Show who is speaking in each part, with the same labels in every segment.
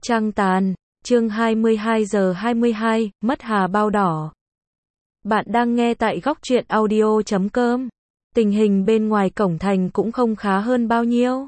Speaker 1: Trăng tàn, chương 22 giờ 22, mất hà bao đỏ. Bạn đang nghe tại góc truyện audio.com. Tình hình bên ngoài cổng thành cũng không khá hơn bao nhiêu.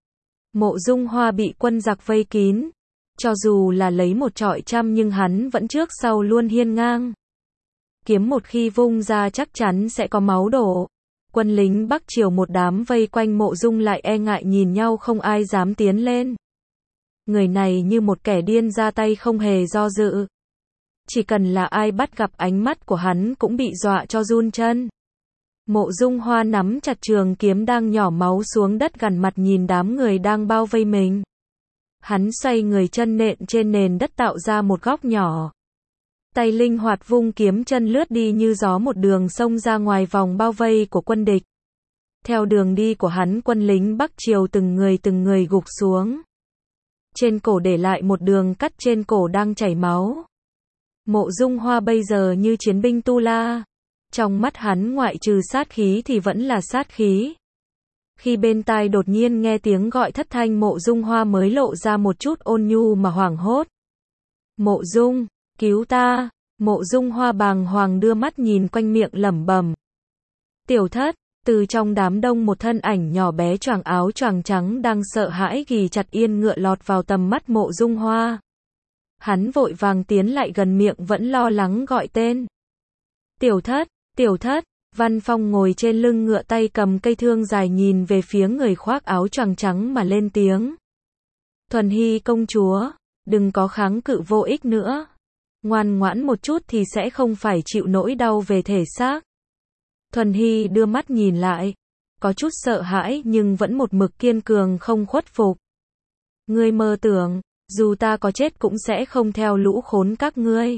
Speaker 1: Mộ Dung Hoa bị quân giặc vây kín. Cho dù là lấy một trọi trăm nhưng hắn vẫn trước sau luôn hiên ngang. Kiếm một khi vung ra chắc chắn sẽ có máu đổ. Quân lính Bắc Triều một đám vây quanh Mộ Dung lại e ngại nhìn nhau không ai dám tiến lên. Người này như một kẻ điên ra tay không hề do dự. Chỉ cần là ai bắt gặp ánh mắt của hắn cũng bị dọa cho run chân. Mộ Dung Hoa nắm chặt trường kiếm đang nhỏ máu xuống đất gần mặt nhìn đám người đang bao vây mình. Hắn xoay người chân nện trên nền đất tạo ra một góc nhỏ. Tay linh hoạt vung kiếm chân lướt đi như gió một đường xông ra ngoài vòng bao vây của quân địch. Theo đường đi của hắn quân lính Bắc Triều từng người gục xuống. Trên cổ để lại một đường cắt trên cổ đang chảy máu. Mộ Dung Hoa bây giờ như chiến binh Tu La. Trong mắt hắn ngoại trừ sát khí thì vẫn là sát khí. Khi bên tai đột nhiên nghe tiếng gọi thất thanh Mộ Dung Hoa mới lộ ra một chút ôn nhu mà hoảng hốt. Mộ Dung, cứu ta. Mộ Dung Hoa bàng hoàng đưa mắt nhìn quanh miệng lẩm bẩm. Tiểu thất. Từ trong đám đông một thân ảnh nhỏ bé choàng áo choàng trắng đang sợ hãi ghì chặt yên ngựa lọt vào tầm mắt Mộ Dung Hoa. Hắn vội vàng tiến lại gần miệng vẫn lo lắng gọi tên. Tiểu thất, Văn Phong ngồi trên lưng ngựa tay cầm cây thương dài nhìn về phía người khoác áo choàng trắng mà lên tiếng. Thuần Hy công chúa, đừng có kháng cự vô ích nữa. Ngoan ngoãn một chút thì sẽ không phải chịu nỗi đau về thể xác. Thuần Hy đưa mắt nhìn lại, có chút sợ hãi nhưng vẫn một mực kiên cường không khuất phục. Ngươi mơ tưởng, dù ta có chết cũng sẽ không theo lũ khốn các ngươi.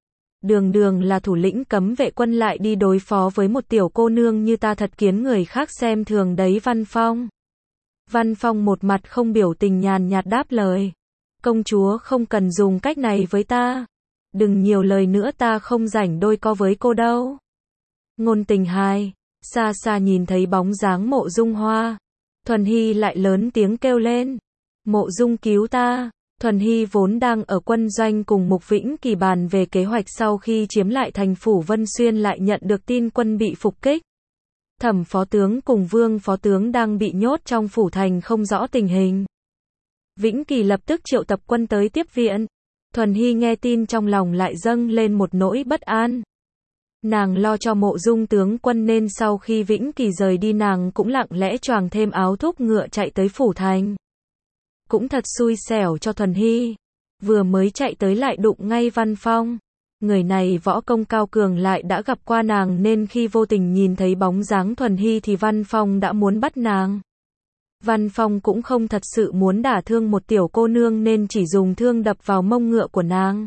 Speaker 1: Đường là thủ lĩnh cấm vệ quân lại đi đối phó với một tiểu cô nương như ta thật khiến người khác xem thường đấy Văn Phong. Văn Phong một mặt không biểu tình nhàn nhạt đáp lời. Công chúa không cần dùng cách này với ta. Đừng nhiều lời nữa ta không rảnh đôi co với cô đâu. Ngôn Tình hai, xa xa nhìn thấy bóng dáng Mộ Dung Hoa. Thuần Hy lại lớn tiếng kêu lên. Mộ Dung cứu ta. Thuần Hy vốn đang ở quân doanh cùng Mục Vĩnh Kỳ bàn về kế hoạch sau khi chiếm lại thành phủ Vân Xuyên lại nhận được tin quân bị phục kích. Thẩm phó tướng cùng Vương phó tướng đang bị nhốt trong phủ thành không rõ tình hình. Vĩnh Kỳ lập tức triệu tập quân tới tiếp viện. Thuần Hy nghe tin trong lòng lại dâng lên một nỗi bất an. Nàng lo cho Mộ Dung tướng quân nên sau khi Vĩnh Kỳ rời đi nàng cũng lặng lẽ choàng thêm áo thúc ngựa chạy tới phủ thành. Cũng thật xui xẻo cho Thuần Hy. Vừa mới chạy tới lại đụng ngay Văn Phong. Người này võ công cao cường lại đã gặp qua nàng nên khi vô tình nhìn thấy bóng dáng Thuần Hy thì Văn Phong đã muốn bắt nàng. Văn Phong cũng không thật sự muốn đả thương một tiểu cô nương nên chỉ dùng thương đập vào mông ngựa của nàng.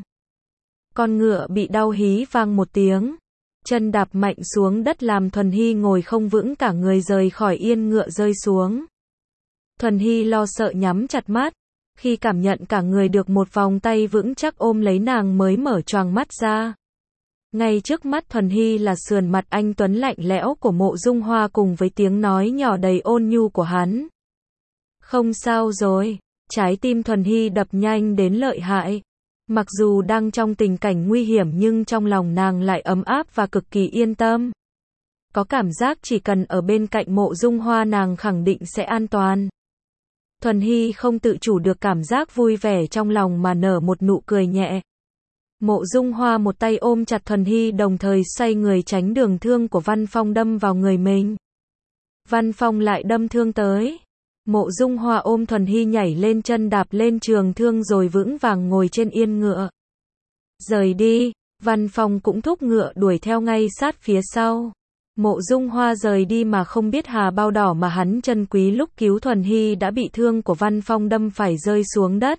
Speaker 1: Con ngựa bị đau hí vang một tiếng. Chân đạp mạnh xuống đất làm Thuần Hy ngồi không vững cả người rời khỏi yên ngựa rơi xuống. Thuần Hy lo sợ nhắm chặt mắt. Khi cảm nhận cả người được một vòng tay vững chắc ôm lấy nàng mới mở choàng mắt ra. Ngay trước mắt Thuần Hy là sườn mặt anh tuấn lạnh lẽo của Mộ Dung Hoa cùng với tiếng nói nhỏ đầy ôn nhu của hắn. Không sao rồi. Trái tim Thuần Hy đập nhanh đến lợi hại. Mặc dù đang trong tình cảnh nguy hiểm nhưng trong lòng nàng lại ấm áp và cực kỳ yên tâm. Có cảm giác chỉ cần ở bên cạnh Mộ Dung Hoa nàng khẳng định sẽ an toàn. Thuần Hy không tự chủ được cảm giác vui vẻ trong lòng mà nở một nụ cười nhẹ. Mộ Dung Hoa một tay ôm chặt Thuần Hy đồng thời xoay người tránh đường thương của Văn Phong đâm vào người mình. Văn Phong lại đâm thương tới. Mộ Dung Hoa ôm Thuần Hy nhảy lên chân đạp lên trường thương rồi vững vàng ngồi trên yên ngựa. Rời đi, Văn Phong cũng thúc ngựa đuổi theo ngay sát phía sau. Mộ Dung Hoa rời đi mà không biết hà bao đỏ mà hắn trân quý lúc cứu Thuần Hy đã bị thương của Văn Phong đâm phải rơi xuống đất.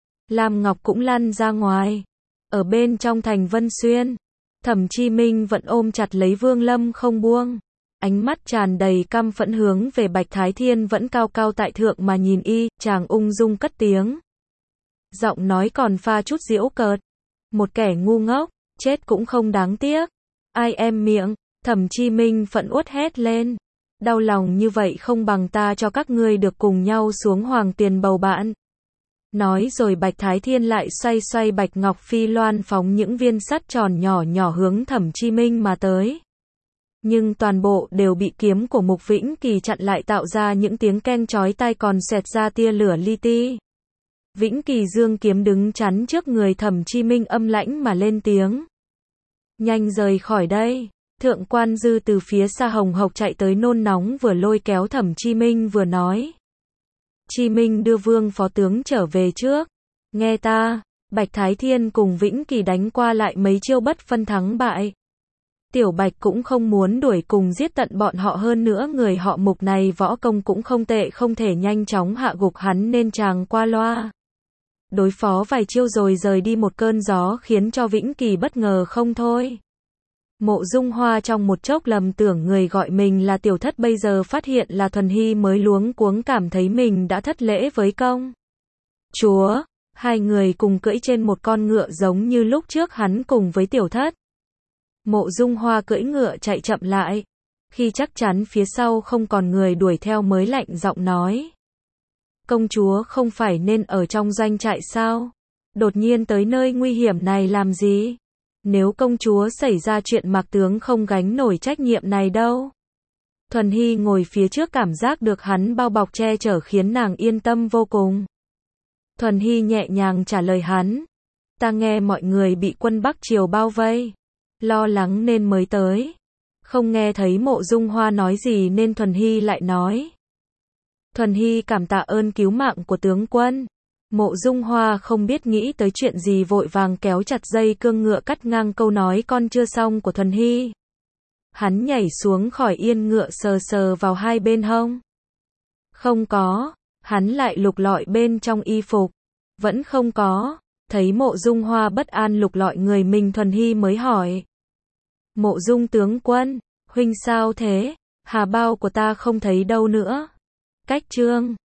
Speaker 1: Lam Ngọc cũng lăn ra ngoài. Ở bên trong thành Vân Xuyên, Thẩm Chi Minh vẫn ôm chặt lấy Vương Lâm không buông. Ánh mắt tràn đầy căm phẫn hướng về Bạch Thái Thiên vẫn cao cao tại thượng mà nhìn chàng ung dung cất tiếng. Giọng nói còn pha chút giễu cợt. Một kẻ ngu ngốc, chết cũng không đáng tiếc. Ai em miệng, Thẩm Chi Minh phẫn uất hét lên. Đau lòng như vậy không bằng ta cho các ngươi được cùng nhau xuống Hoàng Tiền bầu bạn. Nói rồi Bạch Thái Thiên lại xoay xoay Bạch Ngọc Phi Loan phóng những viên sắt tròn nhỏ nhỏ hướng Thẩm Chi Minh mà tới. Nhưng toàn bộ đều bị kiếm của Mục Vĩnh Kỳ chặn lại, tạo ra những tiếng keng chói tai, còn xẹt ra tia lửa li ti. Vĩnh Kỳ giương kiếm đứng chắn trước người Thẩm Chi Minh, âm lãnh mà lên tiếng. Nhanh rời khỏi đây. Thượng quan Dư từ phía xa hồng hộc chạy tới, nôn nóng vừa lôi kéo Thẩm Chi Minh vừa nói. Chi Minh đưa Vương phó tướng trở về trước. Nghe ta. Bạch Thái Thiên cùng Vĩnh Kỳ đánh qua lại mấy chiêu bất phân thắng bại. Tiểu Bạch cũng không muốn đuổi cùng giết tận bọn họ, hơn nữa người họ Mục này võ công cũng không tệ, không thể nhanh chóng hạ gục hắn nên chàng qua loa. Đối phó vài chiêu rồi rời đi một cơn gió, khiến cho Vĩnh Kỳ bất ngờ không thôi. Mộ Dung Hoa trong một chốc lầm tưởng người gọi mình là tiểu thất, bây giờ phát hiện là Thuần Hy mới luống cuống cảm thấy mình đã thất lễ với công chúa. Hai người cùng cưỡi trên một con ngựa giống như lúc trước hắn cùng với tiểu thất. Mộ Dung Hoa cưỡi ngựa chạy chậm lại. Khi chắc chắn phía sau không còn người đuổi theo mới lạnh giọng nói. Công chúa không phải nên ở trong doanh trại sao? Đột nhiên tới nơi nguy hiểm này làm gì? Nếu công chúa xảy ra chuyện, Mạc tướng không gánh nổi trách nhiệm này đâu. Thuần Hy ngồi phía trước cảm giác được hắn bao bọc che chở khiến nàng yên tâm vô cùng. Thuần Hy nhẹ nhàng trả lời hắn. Ta nghe mọi người bị quân Bắc Triều bao vây. Lo lắng nên mới tới. Không nghe thấy Mộ Dung Hoa nói gì nên Thuần Hy lại nói. Thuần Hy cảm tạ ơn cứu mạng của tướng quân. Mộ Dung Hoa không biết nghĩ tới chuyện gì, vội vàng kéo chặt dây cương ngựa, cắt ngang câu nói con chưa xong của Thuần Hy. Hắn nhảy xuống khỏi yên ngựa, sờ sờ vào hai bên hông. Không có. Hắn lại lục lọi bên trong y phục. Vẫn không có. Thấy Mộ Dung Hoa bất an lục lọi người mình, Thuần Hy mới hỏi. Mộ Dung tướng quân, huynh sao thế? Hà bao của ta không thấy đâu nữa. Cách chương